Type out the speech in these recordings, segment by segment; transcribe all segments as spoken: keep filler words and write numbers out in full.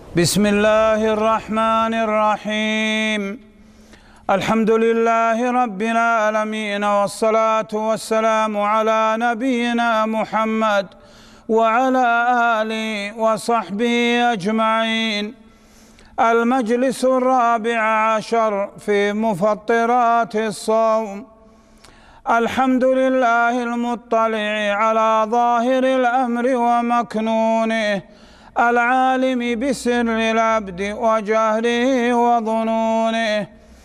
بسم الله الرحمن الرحيم. الحمد لله رب العالمين، والصلاة والسلام على نبينا محمد وعلى آله وصحبه أجمعين. المجلس الرابع عشر في مفطرات الصوم. الحمد لله المطلع على ظاهر الأمر ومكنونه، العالم بسر العبد وجهله وظنونه،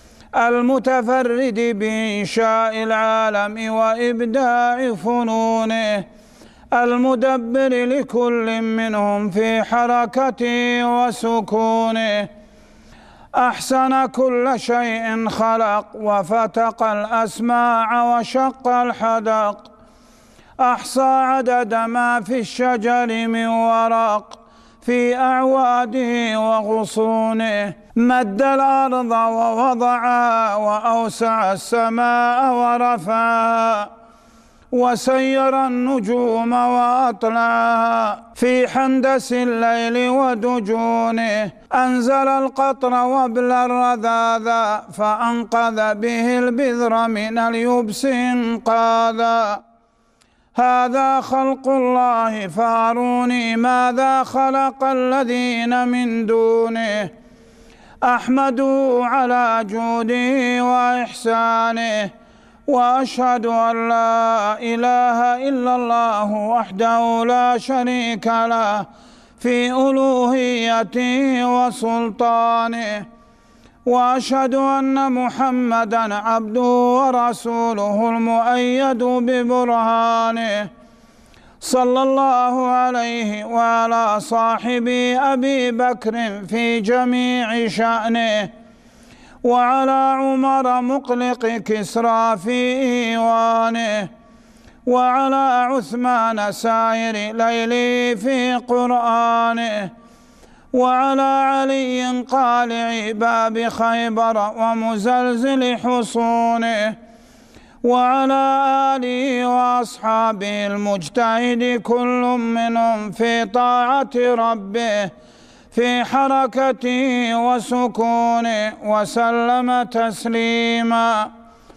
المتفرد بإنشاء العالم وإبداع فنونه، المدبر لكل منهم في حركته وسكونه. أحسن كل شيء خلق، وفتق الأسماع وشق الحدق، أحصى عدد ما في الشجر من ورق في أعواده وغصونه، مد الأرض ووضعها، وأوسع السماء ورفعها، وسير النجوم وأطلعها في حندس الليل ودجونه، أنزل القطر وابل الرذاذا، فأنقذ به البذر من اليبس إنقاذا. هذا خلق الله، فاروني ماذا خلق الذين من دونه. أحمده على جوده وإحسانه، وأشهد أن لا إله إلا الله وحده لا شريك له في ألوهيته وسلطانه، وأشهد أن محمدًا عبده ورسوله المؤيد ببرهانه، صلى الله عليه وعلى صاحبه أبي بكر في جميع شأنه، وعلى عمر مقلق كسرى في إيوانه، وعلى عثمان سائر ليله في قرآنه، وعلى علي قالع باب خيبر ومزلزل حصونه، وعلى آله وأصحابه المجتهد كل منهم في طاعة ربه في حركته وسكونه، وسلم تسليما.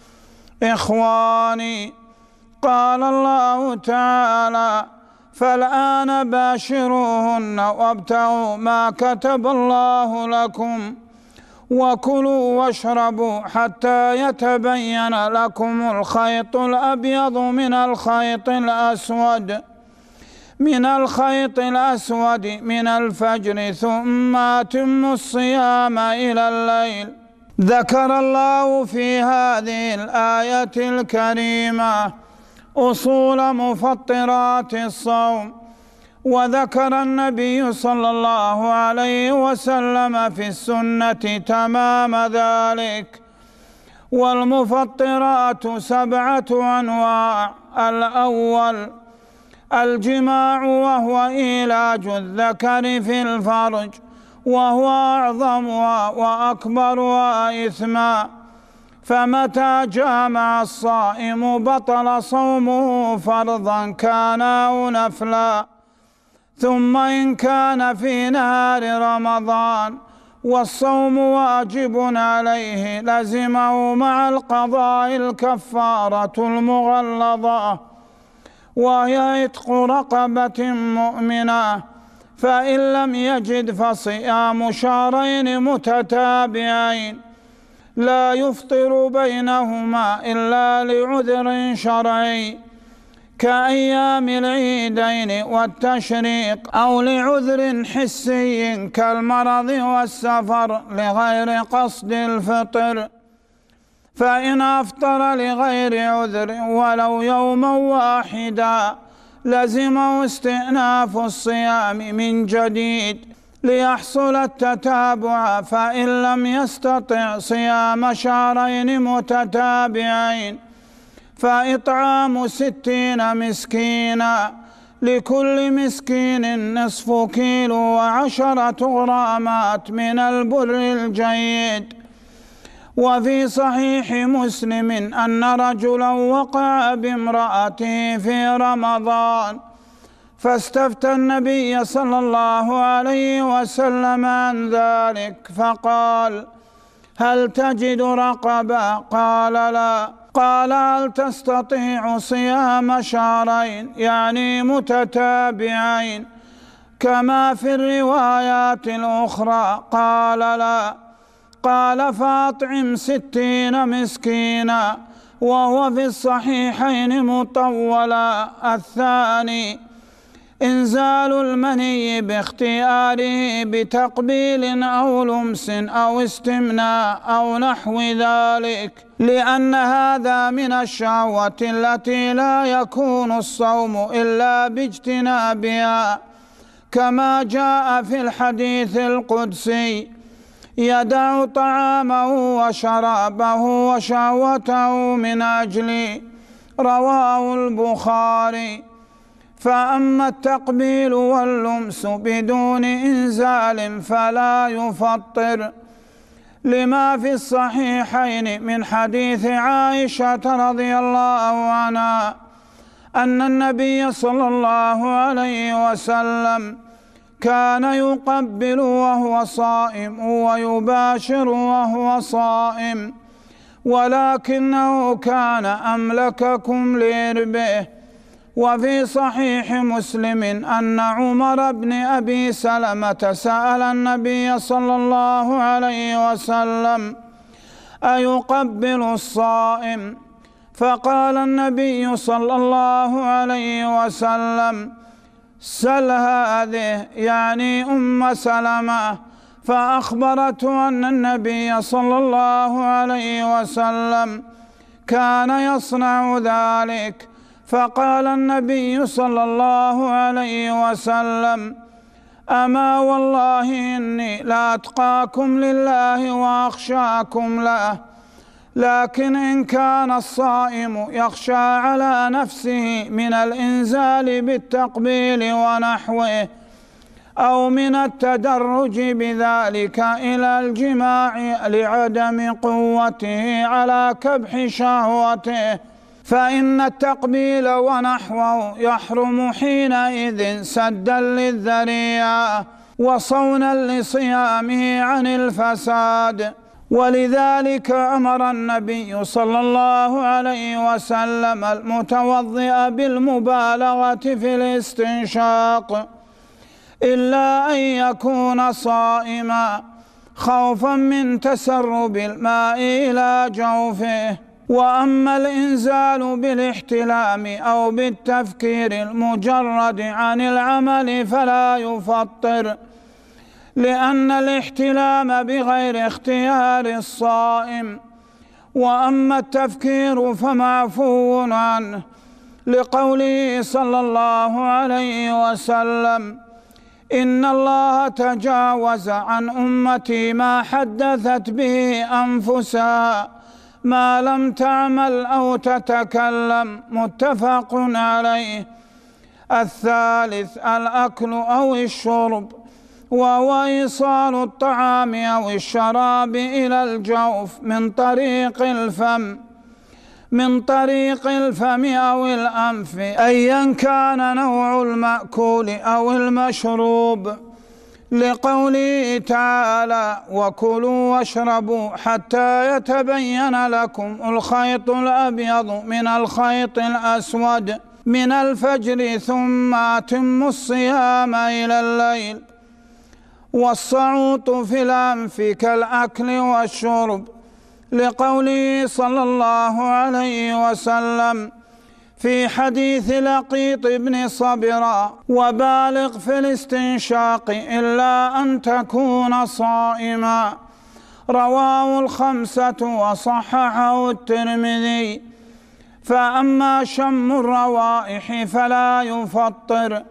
إخواني، قال الله تعالى: فالآن باشروهن وابتغوا ما كتب الله لكم، وكلوا واشربوا حتى يتبين لكم الخيط الأبيض من الخيط الأسود من الخيط الأسود من الفجر، ثم أتموا الصيام إلى الليل. ذكر الله في هذه الآية الكريمة أصول مفطرات الصوم، وذكر النبي صلى الله عليه وسلم في السنة تمام ذلك. والمفطرات سبعة أنواع. الأول الجماع، وهو إيلاج الذكر في الفرج، وهو أعظمها وأكبرها إثما، فمتى جامع الصائم بطل صومه فرضا كان أو نفلا. ثم إن كان في نهار رمضان والصوم واجب عليه، لزمه مع القضاء الكفارة المغلظة، وهي عتق رقبة مؤمنة، فإن لم يجد فصيام شهرين متتابعين لا يفطر بينهما إلا لعذر شرعي كأيام العيدين والتشريق، أو لعذر حسي كالمرض والسفر لغير قصد الفطر. فإن أفطر لغير عذر ولو يوما واحدا، لزمه استئناف الصيام من جديد ليحصل التتابع، فإن لم يستطع صيام شهرين متتابعين فإطعام ستين مسكينا، لكل مسكين نصف كيلو وعشرة غرامات من البر الجيد. وفي صحيح مسلم أن رجلا وقع بامرأته في رمضان فاستفتى النبي صلى الله عليه وسلم عن ذلك فقال: هل تجد رقبة؟ قال: لا. قال: هل تستطيع صيام شهرين يعني متتابعين كما في الروايات الأخرى؟ قال: لا. قال: فأطعم ستين مسكينا، وهو في الصحيحين مطولا. الثاني: إنزال المني باختياره بتقبيل أو لمس أو استمناء أو نحو ذلك، لأن هذا من الشهوة التي لا يكون الصوم إلا باجتنابها، كما جاء في الحديث القدسي: يدع طعامه وشرابه وشهوته من أجلي، رواه البخاري. فأما التقبيل واللمس بدون إنزال فلا يفطر، لما في الصحيحين من حديث عائشة رضي الله عنها أن النبي صلى الله عليه وسلم كان يقبل وهو صائم ويباشر وهو صائم، ولكنه كان أملككم لإربه. وفي صحيح مسلم أن عمر بن أبي سلمة سأل النبي صلى الله عليه وسلم: أيقبل الصائم؟ فقال النبي صلى الله عليه وسلم: سل هذه، يعني أم سلمة. فأخبرته أن النبي صلى الله عليه وسلم كان يصنع ذلك، فقال النبي صلى الله عليه وسلم: أما والله إني لأتقاكم لله وأخشاكم له، لكن إن كان الصائم يخشى على نفسه من الإنزال بالتقبيل ونحوه أو من التدرج بذلك إلى الجماع لعدم قوته على كبح شهوته، فإن التقبيل ونحوه يحرم حينئذ سدا للذريعة وصونا لصيامه عن الفساد. ولذلك أمر النبي صلى الله عليه وسلم المتوضئ بالمبالغة في الاستنشاق إلا أن يكون صائما خوفا من تسرب الماء إلى جوفه. وأما الإنزال بالاحتلام أو بالتفكير المجرد عن العمل فلا يفطر، لأن الاحتلام بغير اختيار الصائم. وأما التفكير فمعفو عنه، لقوله صلى الله عليه وسلم: إن الله تجاوز عن أمتي ما حدثت به أنفسها ما لم تعمل أو تتكلم، متفق عليه. الثالث: الأكل أو الشرب، وهو إيصال الطعام أو الشراب إلى الجوف من طريق الفم من طريق الفم أو الأنف، أيا كان نوع المأكول أو المشروب، لقوله تعالى: وكلوا واشربوا حتى يتبين لكم الخيط الأبيض من الخيط الأسود من الفجر ثم أتموا الصيام إلى الليل. والصعوط في الأنف كالأكل والشرب، لقوله صلى الله عليه وسلم في حديث لقيط بن صبرا: وبالغ في الاستنشاق إلا أن تكون صائما، رواه الخمسة وصححه الترمذي. فأما شم الروائح فلا يفطر،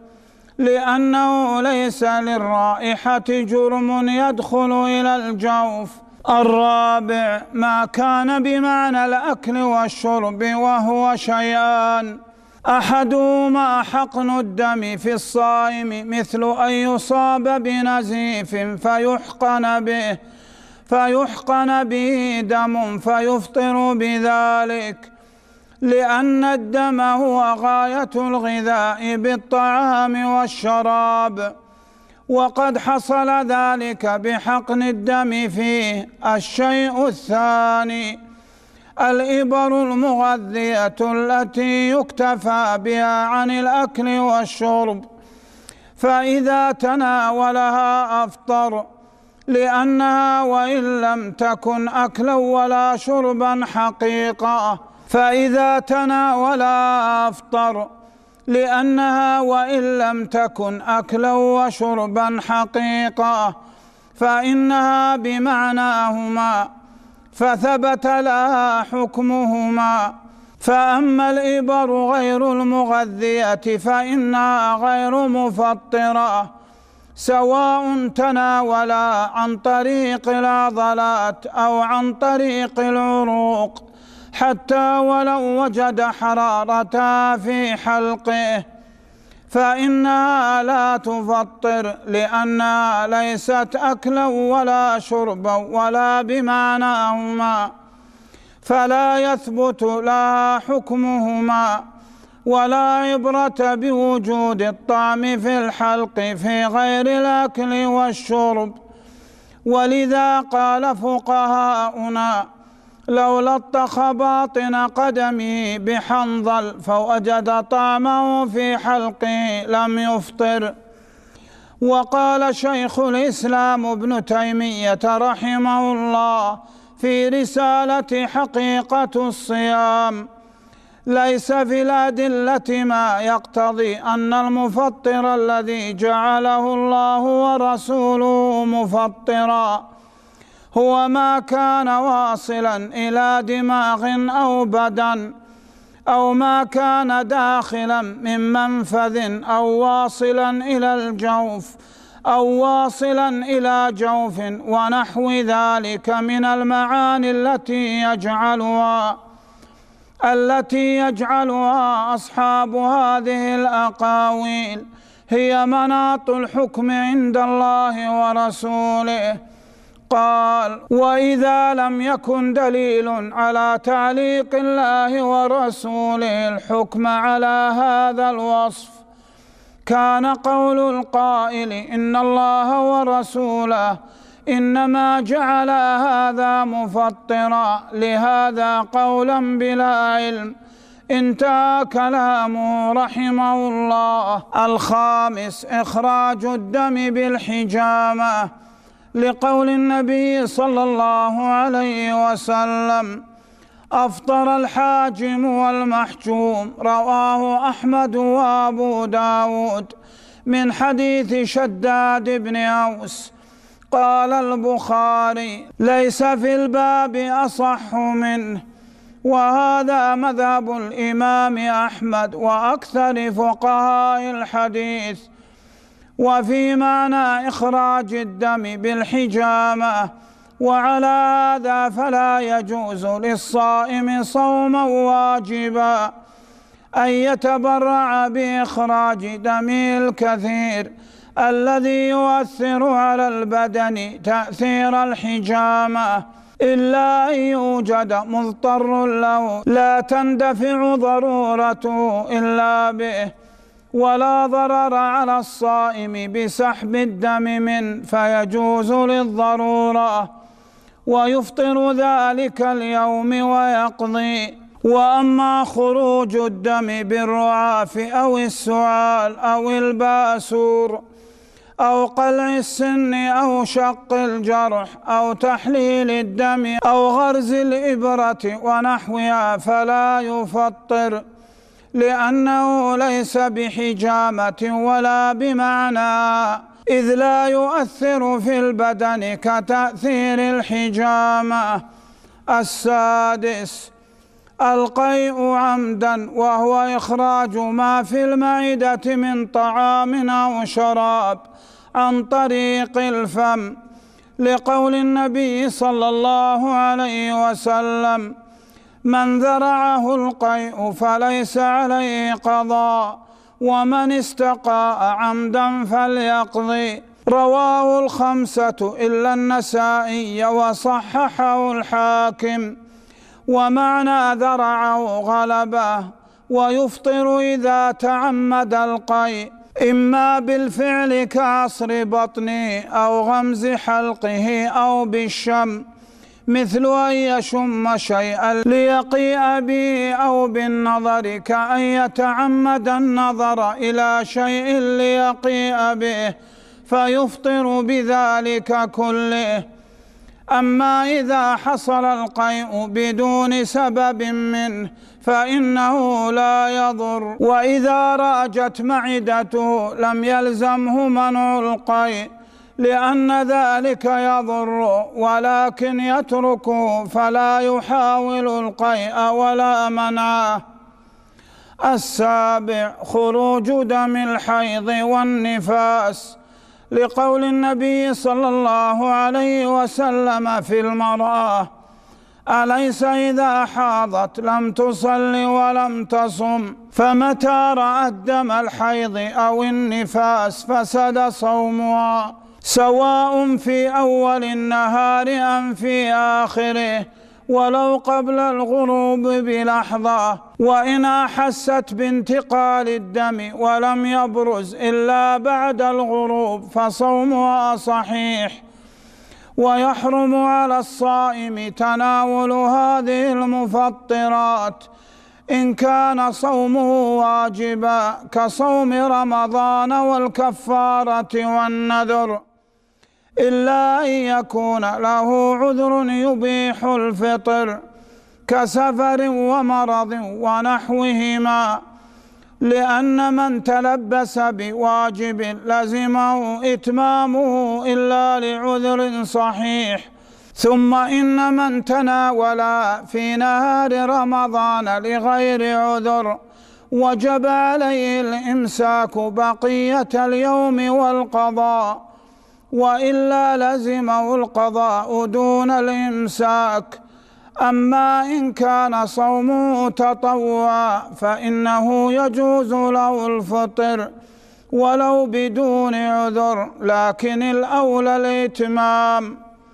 لأنه ليس للرائحة جرم يدخل إلى الجوف. الرابع: ما كان بمعنى الأكل والشرب، وهو شيئان: أحدهما حقن الدم في الصائم، مثل أن يصاب بنزيف فيحقن به فيحقن به دم فيفطر بذلك، لأن الدم هو غاية الغذاء بالطعام والشراب، وقد حصل ذلك بحقن الدم فيه. الشيء الثاني الإبر المغذية التي يكتفى بها عن الأكل والشرب، فإذا تناولها أفطر، لأنها وإن لم تكن أكلا ولا شربا حقيقة فإذا تناولها أفطر، لأنها وإن لم تكن أكلا وشربا حقيقة فإنها بمعناهما، فثبت لها حكمهما. فأما الإبر غير المغذية فإنها غير مفطرة، سواء تناولا عن طريق العضلات أو عن طريق العروق، حتى ولو وجد حرارتها في حلقه فإنها لا تفطر، لأنها ليست أكلا ولا شربا ولا بمعناهما، فلا يثبت لها حكمهما. ولا عبرة بوجود الطعم في الحلق في غير الأكل والشرب. ولذا قال فقهاؤنا: لو لطخ باطن قدمه بحنظل فوجد طعمه في حلقه لم يفطر. وقال شيخ الإسلام ابن تيمية رحمه الله في رسالة حقيقة الصيام: ليس في الأدلة ما يقتضي أن المفطر الذي جعله الله ورسوله مفطرا هو ما كان واصلا إلى دماغ أو بدن، أو ما كان داخلا من منفذ، أو واصلا إلى الجوف، أو واصلا إلى جوف، ونحو ذلك من المعاني التي يجعلها التي يجعلها أصحاب هذه الأقاويل هي مناط الحكم عند الله ورسوله. قال: وإذا لم يكن دليل على تعليق الله ورسوله الحكم على هذا الوصف كان قول القائل إن الله ورسوله إنما جعل هذا مفطرا لهذا قولا بلا علم. انتهى كلامه رحمه الله. الخامس إخراج الدم بالحجامة، لقول النبي صلى الله عليه وسلم: أفطر الحاجم والمحجوم. رواه أحمد وأبو داود من حديث شداد بن أوس. قال البخاري: ليس في الباب أصح منه. وهذا مذهب الإمام أحمد وأكثر فقهاء الحديث. وفي معنى إخراج الدم بالحجامة. وعلى هذا فلا يجوز للصائم صوما واجبا أن يتبرع بإخراج دمه الكثير الذي يؤثر على البدن تأثير الحجامة، إلا أن يوجد مضطر له لا تندفع ضرورته إلا به، ولا ضرر على الصائم بسحب الدم منه فيجوز للضرورة ويفطر ذلك اليوم ويقضي. وأما خروج الدم بالرعاف أو السعال أو الباسور أو قلع السن أو شق الجرح أو تحليل الدم أو غرز الإبرة ونحوها فلا يفطر، لأنه ليس بحجامة ولا بمعنى، إذ لا يؤثر في البدن كتأثير الحجامة. السادس القيء عمدا، وهو إخراج ما في المعدة من طعام أو شراب عن طريق الفم، لقول النبي صلى الله عليه وسلم: من ذرعه القيء فليس عليه قضاء، ومن استقاء عمدا فليقضي. رواه الخمسة إلا النسائي وصححه الحاكم. ومعنى ذرعه غلبه. ويفطر إذا تعمد القيء إما بالفعل كعصر بطنه أو غمز حلقه أو بالشم، مثل أن يشم شيئا ليقيء به، أو بالنظر كأن يتعمد النظر إلى شيء ليقيء به فيفطر بذلك كله. أما إذا حصل القيء بدون سبب منه فإنه لا يضر، وإذا راجت معدته لم يلزمه منع القيء لأن ذلك يضر، ولكن يتركه فلا يحاول القيء ولا منعه. السابع خروج دم الحيض والنفاس، لقول النبي صلى الله عليه وسلم في المرأة: أليس إذا حاضت لم تصل ولم تصم؟ فمتى رأت دم الحيض أو النفاس فسد صومها، سواء في أول النهار أم في آخره، ولو قبل الغروب بلحظة. وإن أحست بانتقال الدم ولم يبرز إلا بعد الغروب فصومها صحيح. ويحرم على الصائم تناول هذه المفطرات إن كان صومه واجبا كصوم رمضان والكفارة والنذر، إلا أن يكون له عذر يبيح الفطر كسفر ومرض ونحوهما، لأن من تلبس بواجب لزمه إتمامه إلا لعذر صحيح. ثم إن من تناول في نهار رمضان لغير عذر وجب عليه الإمساك بقية اليوم والقضاء، وإلا لزمه القضاء دون الإمساك. أما إن كان صومه تطوعا فإنه يجوز له الفطر ولو بدون عذر، لكن الأولى الإتمام.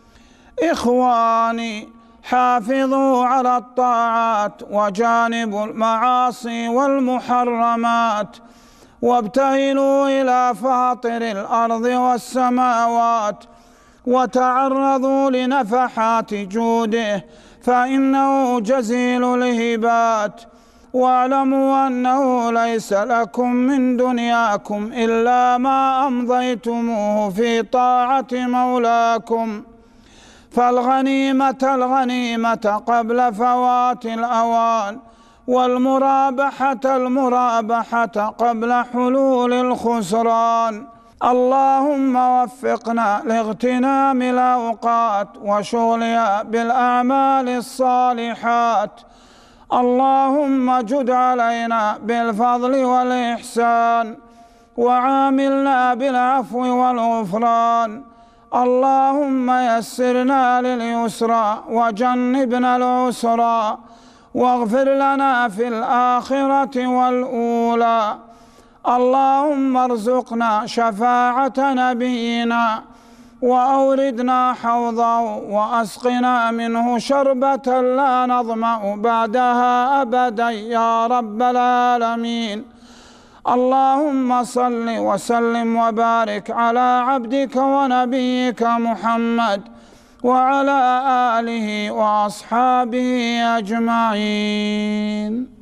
إخواني، حافظوا على الطاعات وجانبوا المعاصي والمحرمات، وابتهلوا إلى فاطر الأرض والسماوات، وتعرضوا لنفحات جوده فإنه جزيل الهبات. واعلموا أنه ليس لكم من دنياكم إلا ما أمضيتموه في طاعة مولاكم، فالغنيمة الغنيمة قبل فوات الأوان، والمرابحة المرابحة قبل حلول الخسران. اللهم وفقنا لاغتنام الأوقات وشغلها بالأعمال الصالحات. اللهم جد علينا بالفضل والإحسان، وعاملنا بالعفو والغفران. اللهم يسرنا لليسرى وجنبنا العسرى، واغفر لنا في الآخرة والأولى. اللهم ارزقنا شفاعة نبينا، وأوردنا حوضه، وأسقنا منه شربة لا نظمأ بعدها أبدا يا رب العالمين. اللهم صل وسلم وبارك على عبدك ونبيك محمد وعلى آله وأصحابه أجمعين.